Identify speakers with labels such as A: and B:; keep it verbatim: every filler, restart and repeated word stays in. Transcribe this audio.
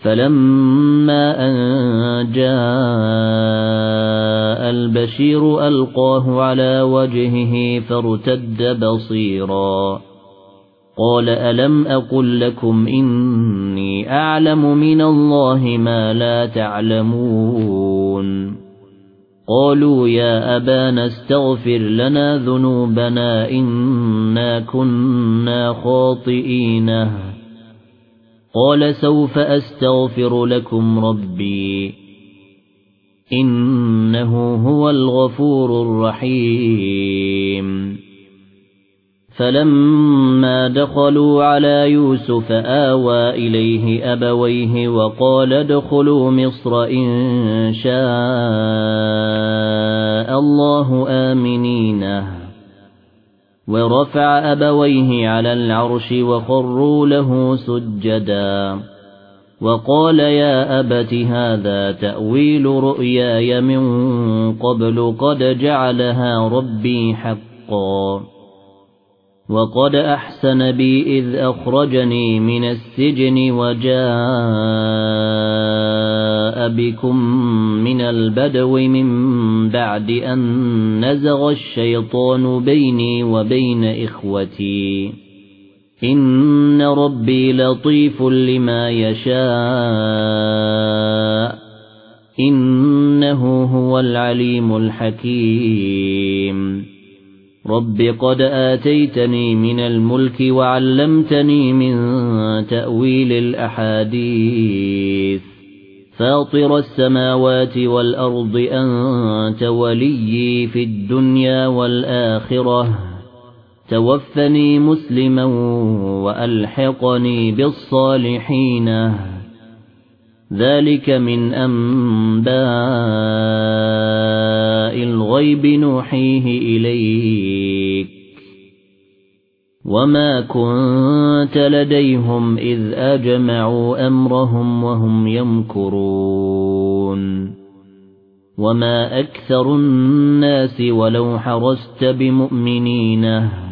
A: فلما أن جاء البشير ألقاه على وجهه فارتد بصيرا قال ألم أقل لكم إني أعلم من الله ما لا تعلمون قالوا يا أبانا استغفر لنا ذنوبنا إنا كنا خاطئين قال سوف أستغفر لكم ربي إنه هو الغفور الرحيم فلما دخلوا على يوسف آوى إليه أبويه وقال ادخلوا مصر إن شاء الله آمنين ورفع أبويه على العرش وخروا له سجدا وقال يا أبت هذا تأويل رؤياي من قبل قد جعلها ربي حقا وقد أحسن بي إذ أخرجني من السجن وجاء بكم من البدو من بعد أن نزغ الشيطان بيني وبين إخوتي إن ربي لطيف لما يشاء إنه هو العليم الحكيم رب قد آتيتني من الملك وعلمتني من تأويل الأحاديث فاطر السماوات والأرض أنت وليي في الدنيا والآخرة توفني مسلما وألحقني بالصالحين ذلك من أنباء الغيب نوحيه إليك وما كنت لديهم إذ أجمعوا أمرهم وهم يمكرون وما أكثر الناس ولو حرصت بمؤمنين